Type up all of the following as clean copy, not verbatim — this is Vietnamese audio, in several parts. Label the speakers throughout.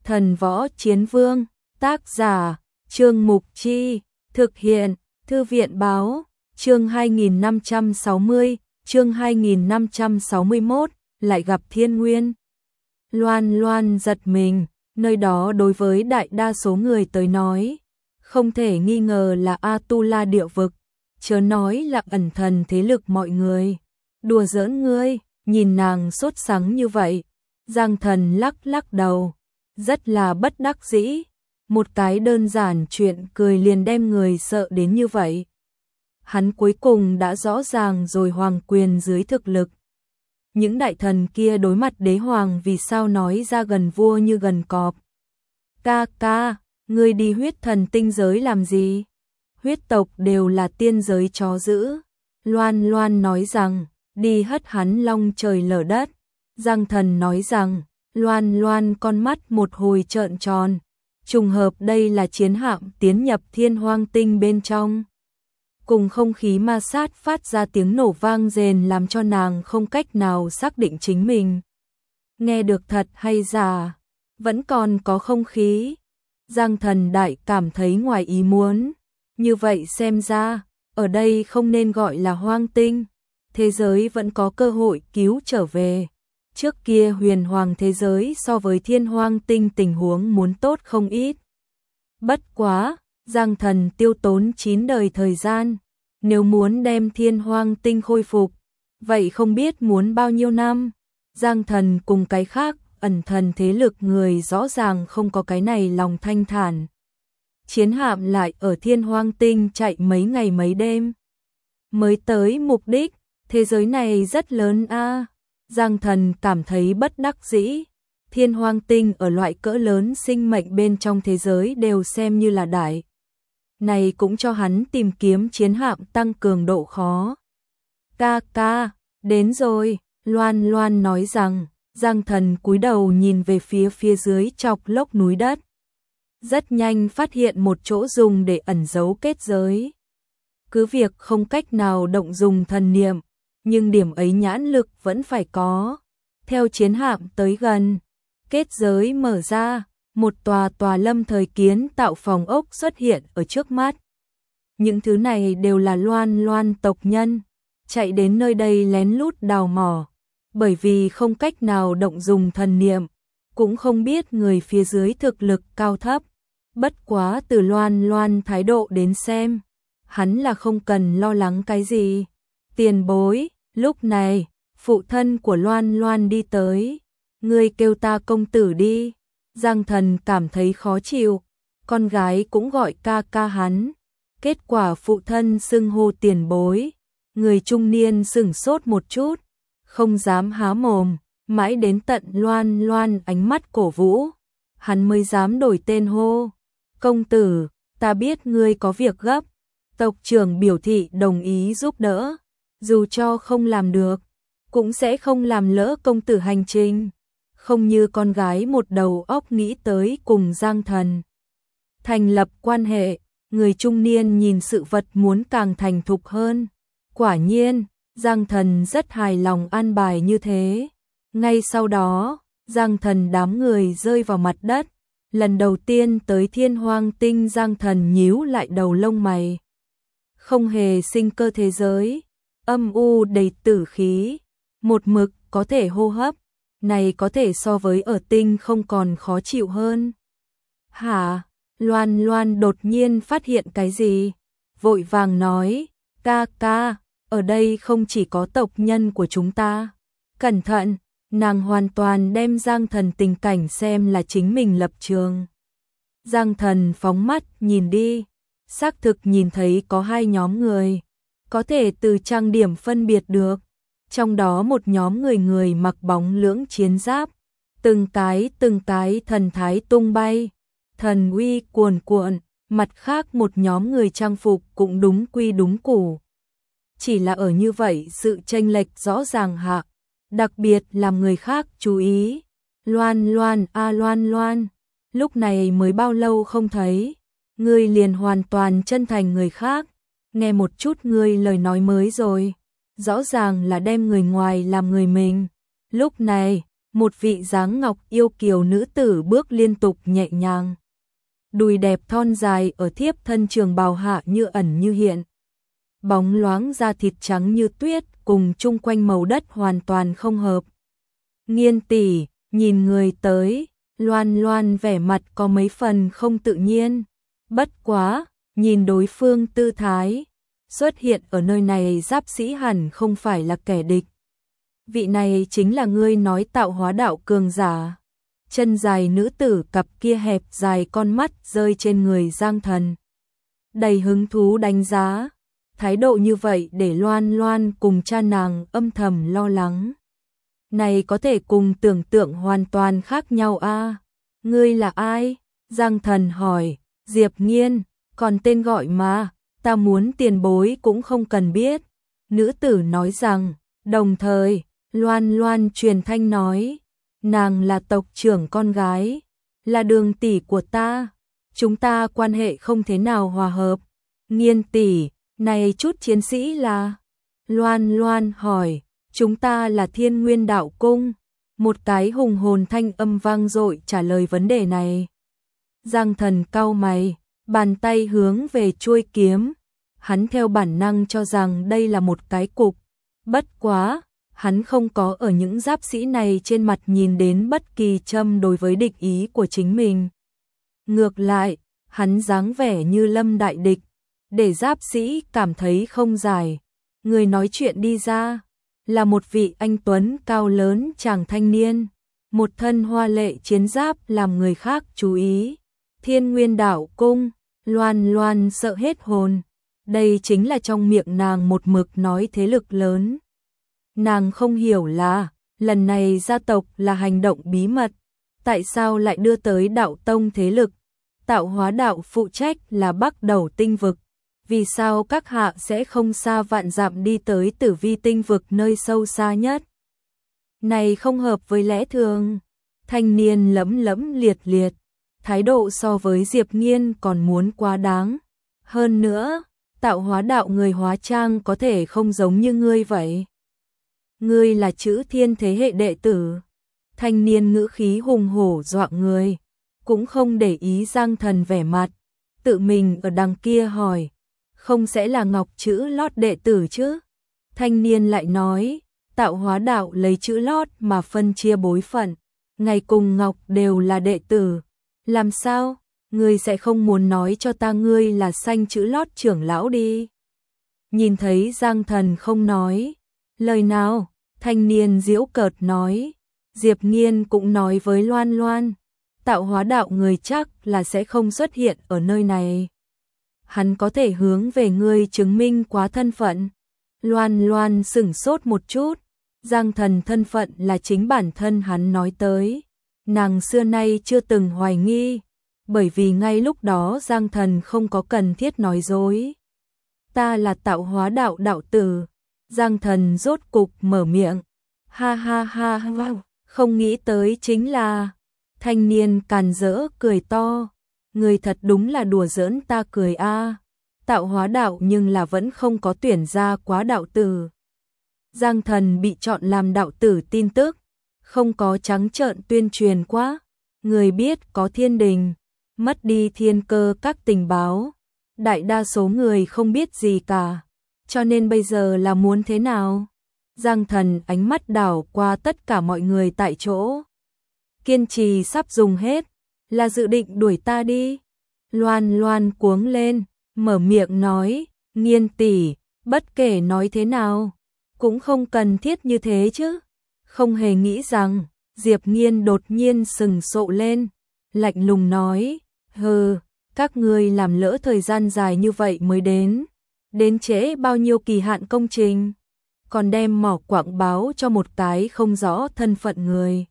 Speaker 1: Thần Võ Chiến Vương, tác giả, Trương Mục Chi, thực hiện, Thư viện Báo, chương 2560, chương 2561, lại gặp Thiên Nguyên. Loan Loan giật mình, nơi đó đối với đại đa số người tới nói, không thể nghi ngờ là Atula địa vực, chớ nói là ẩn thần thế lực mọi người. Đùa giỡn ngươi, nhìn nàng sốt sắng như vậy. Giang Thần lắc lắc đầu, rất là bất đắc dĩ, một cái đơn giản chuyện cười liền đem người sợ đến như vậy. Hắn cuối cùng đã rõ ràng rồi, hoàng quyền dưới thực lực. Những đại thần kia đối mặt đế hoàng vì sao nói ra gần vua như gần cọp. Ca ca, ngươi đi huyết thần tinh giới làm gì? Huyết tộc đều là tiên giới chó dữ. Loan Loan nói rằng, đi hất hắn long trời lở đất. Giang Thần nói rằng, Loan Loan con mắt một hồi trợn tròn. Trùng hợp đây là chiến hạm tiến nhập Thiên Hoang Tinh bên trong. Cùng không khí ma sát phát ra tiếng nổ vang rền làm cho nàng không cách nào xác định chính mình nghe được thật hay giả. Vẫn còn có không khí. Giang Thần đại cảm thấy ngoài ý muốn. Như vậy xem ra, ở đây không nên gọi là hoang tinh. Thế giới vẫn có cơ hội cứu trở về. Trước kia huyền hoàng thế giới so với Thiên Hoang Tinh tình huống muốn tốt không ít. Bất quá, Giang Thần tiêu tốn 9 đời thời gian. Nếu muốn đem Thiên Hoang Tinh khôi phục, vậy không biết muốn bao nhiêu năm. Giang Thần cùng cái khác, ẩn thần thế lực người rõ ràng không có cái này lòng thanh thản. Chiến hạm lại ở Thiên Hoang Tinh chạy mấy ngày mấy đêm. Mới tới mục đích, thế giới này rất lớn a. Giang Thần cảm thấy bất đắc dĩ. Thiên Hoang Tinh ở loại cỡ lớn sinh mệnh bên trong thế giới đều xem như là đại. Này cũng cho hắn tìm kiếm chiến hạm tăng cường độ khó. Ca ca, đến rồi, Loan Loan nói rằng. Giang Thần cúi đầu nhìn về phía dưới chọc lốc núi đất. Rất nhanh phát hiện một chỗ dùng để ẩn giấu kết giới. Cứ việc không cách nào động dùng thần niệm, nhưng điểm ấy nhãn lực vẫn phải có. Theo chiến hạm tới gần, kết giới mở ra, một tòa lâm thời kiến tạo phòng ốc xuất hiện ở trước mắt. Những thứ này đều là Loan Loan tộc nhân, chạy đến nơi đây lén lút đào mỏ. Bởi vì không cách nào động dùng thần niệm, cũng không biết người phía dưới thực lực cao thấp. Bất quá từ Loan Loan thái độ đến xem, hắn là không cần lo lắng cái gì. Tiền bối, lúc này, phụ thân của Loan Loan đi tới. Ngươi kêu ta công tử đi. Giang Thần cảm thấy khó chịu, con gái cũng gọi ca ca hắn. Kết quả phụ thân xưng hô tiền bối. Người trung niên sửng sốt một chút, không dám há mồm, mãi đến tận Loan Loan ánh mắt cổ vũ, hắn mới dám đổi tên hô. Công tử, ta biết ngươi có việc gấp. Tộc trưởng biểu thị đồng ý giúp đỡ, dù cho không làm được, cũng sẽ không làm lỡ công tử hành trình. Không như con gái một đầu óc nghĩ tới cùng Giang Thần thành lập quan hệ, người trung niên nhìn sự vật muốn càng thành thục hơn. Quả nhiên, Giang Thần rất hài lòng an bài như thế. Ngay sau đó, Giang Thần đám người rơi vào mặt đất. Lần đầu tiên tới Thiên Hoang Tinh, Giang Thần nhíu lại đầu lông mày. Không hề sinh cơ thế giới, âm u đầy tử khí, một mực có thể hô hấp, này có thể so với ở tinh không còn khó chịu hơn. Hả? Loan Loan đột nhiên phát hiện cái gì? Vội vàng nói, ca ca, ở đây không chỉ có tộc nhân của chúng ta. Cẩn thận, nàng hoàn toàn đem Giang Thần tình cảnh xem là chính mình lập trường. Giang Thần phóng mắt nhìn đi, xác thực nhìn thấy có hai nhóm người, có thể từ trang điểm phân biệt được. Trong đó một nhóm người mặc bóng lưỡng chiến giáp, từng cái thần thái tung bay, thần uy cuồn cuộn, mặt khác một nhóm người trang phục cũng đúng quy đúng củ. Chỉ là ở như vậy sự chênh lệch rõ ràng hạ, đặc biệt làm người khác chú ý. Loan Loan a Loan Loan, lúc này mới bao lâu không thấy, ngươi liền hoàn toàn chân thành người khác. Nghe một chút ngươi lời nói mới rồi, rõ ràng là đem người ngoài làm người mình. Lúc này, một vị dáng ngọc yêu kiều nữ tử bước liên tục nhẹ nhàng. Đùi đẹp thon dài ở thiếp thân trường bào hạ như ẩn như hiện. Bóng loáng da thịt trắng như tuyết cùng chung quanh màu đất hoàn toàn không hợp. Nghiên tỷ, nhìn người tới, Loan Loan vẻ mặt có mấy phần không tự nhiên. Bất quá, nhìn đối phương tư thái, xuất hiện ở nơi này giáp sĩ hẳn không phải là kẻ địch. Vị này chính là ngươi nói tạo hóa đạo cường giả. Chân dài nữ tử cặp kia hẹp dài con mắt rơi trên người Giang Thần. Đầy hứng thú đánh giá, thái độ như vậy để Loan Loan cùng cha nàng âm thầm lo lắng. Này có thể cùng tưởng tượng hoàn toàn khác nhau a. Ngươi là ai? Giang Thần hỏi. Diệp Nghiên, còn tên gọi mà, ta muốn tiền bối cũng không cần biết. Nữ tử nói rằng, đồng thời, Loan Loan truyền thanh nói, nàng là tộc trưởng con gái, là đường tỷ của ta, chúng ta quan hệ không thế nào hòa hợp. Nghiên tỷ, này chút chiến sĩ là? Loan Loan hỏi, chúng ta là Thiên Nguyên Đạo Cung. Một cái hùng hồn thanh âm vang dội trả lời vấn đề này. Giang Thần cau mày, bàn tay hướng về chuôi kiếm. Hắn theo bản năng cho rằng đây là một cái cục. Bất quá, hắn không có ở những giáp sĩ này trên mặt nhìn đến bất kỳ châm đối với địch ý của chính mình. Ngược lại, hắn dáng vẻ như lâm đại địch, để giáp sĩ cảm thấy không giải. Người nói chuyện đi ra, là một vị anh tuấn cao lớn chàng thanh niên, một thân hoa lệ chiến giáp làm người khác chú ý. Thiên Nguyên Đạo Cung, Loan Loan sợ hết hồn. Đây chính là trong miệng nàng một mực nói thế lực lớn. Nàng không hiểu là, lần này gia tộc là hành động bí mật, tại sao lại đưa tới đạo tông thế lực? Tạo hóa đạo phụ trách là Bắc Đầu tinh vực, vì sao các hạ sẽ không xa vạn dặm đi tới Tử Vi tinh vực nơi sâu xa nhất? Này không hợp với lẽ thường. Thanh niên lẫm lẫm liệt liệt, thái độ so với Diệp Nghiên còn muốn quá đáng. Hơn nữa, tạo hóa đạo người hóa trang có thể không giống như ngươi vậy. Ngươi là chữ thiên thế hệ đệ tử. Thanh niên ngữ khí hùng hổ dọa người, cũng không để ý Giang Thần vẻ mặt, tự mình ở đằng kia hỏi, không sẽ là Ngọc chữ lót đệ tử chứ? Thanh niên lại nói, tạo hóa đạo lấy chữ lót mà phân chia bối phận, ngày cùng Ngọc đều là đệ tử. Làm sao? Ngươi sẽ không muốn nói cho ta ngươi là xanh chữ lót trưởng lão đi? Nhìn thấy Giang Thần không nói lời nào, thanh niên giễu cợt nói, Diệp Nghiên cũng nói với Loan Loan, tạo hóa đạo người chắc là sẽ không xuất hiện ở nơi này. Hắn có thể hướng về ngươi chứng minh quá thân phận. Loan Loan sửng sốt một chút, Giang Thần thân phận là chính bản thân hắn nói tới. Nàng xưa nay chưa từng hoài nghi, bởi vì ngay lúc đó Giang Thần không có cần thiết nói dối. Ta là tạo hóa đạo đạo tử. Giang Thần rốt cục mở miệng. Ha ha ha wow, không nghĩ tới chính là. Thanh niên càn rỡ cười to. Người thật đúng là đùa giỡn ta cười a. Tạo hóa đạo nhưng là vẫn không có tuyển ra quá đạo tử. Giang Thần bị chọn làm đạo tử tin tức, không có trắng trợn tuyên truyền quá. Người biết có thiên đình, mất đi thiên cơ các tình báo. Đại đa số người không biết gì cả, cho nên bây giờ là muốn thế nào? Giang Thần ánh mắt đảo qua tất cả mọi người tại chỗ. Kiên trì sắp dùng hết, là dự định đuổi ta đi. Loan Loan cuống lên, mở miệng nói, Nghiên tỷ, bất kể nói thế nào, cũng không cần thiết như thế chứ. Không hề nghĩ rằng, Diệp Nghiên đột nhiên sừng sộ lên, lạnh lùng nói, hừ, các ngươi làm lỡ thời gian dài như vậy mới đến trễ bao nhiêu kỳ hạn công trình, còn đem mỏ quảng báo cho một cái không rõ thân phận người.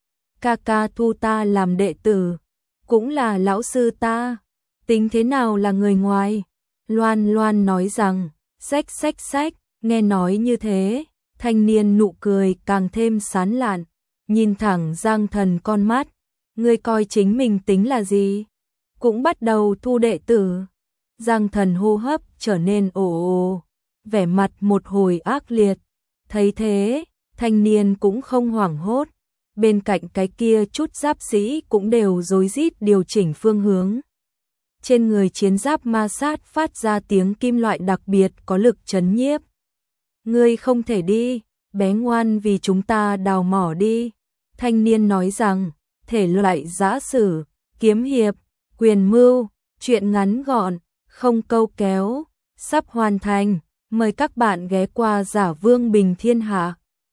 Speaker 1: Ca ca thu ta làm đệ tử, cũng là lão sư ta, tính thế nào là người ngoài? Loan Loan nói rằng, xách, nghe nói như thế, thanh niên nụ cười càng thêm sán lạn, nhìn thẳng Giang Thần con mắt, ngươi coi chính mình tính là gì? Cũng bắt đầu thu đệ tử. Giang Thần hô hấp trở nên ồ, vẻ mặt một hồi ác liệt. Thấy thế, thanh niên cũng không hoảng hốt, bên cạnh cái kia chút giáp sĩ cũng đều rối rít điều chỉnh phương hướng. Trên người chiến giáp ma sát phát ra tiếng kim loại đặc biệt có lực chấn nhiếp. Ngươi không thể đi, bé ngoan, vì chúng ta đào mỏ đi. Thanh niên nói rằng, thể loại giã sử, kiếm hiệp, quyền mưu, truyện ngắn gọn, không câu kéo, sắp hoàn thành. Mời các bạn ghé qua Giả Vương Bình Thiên Hạ.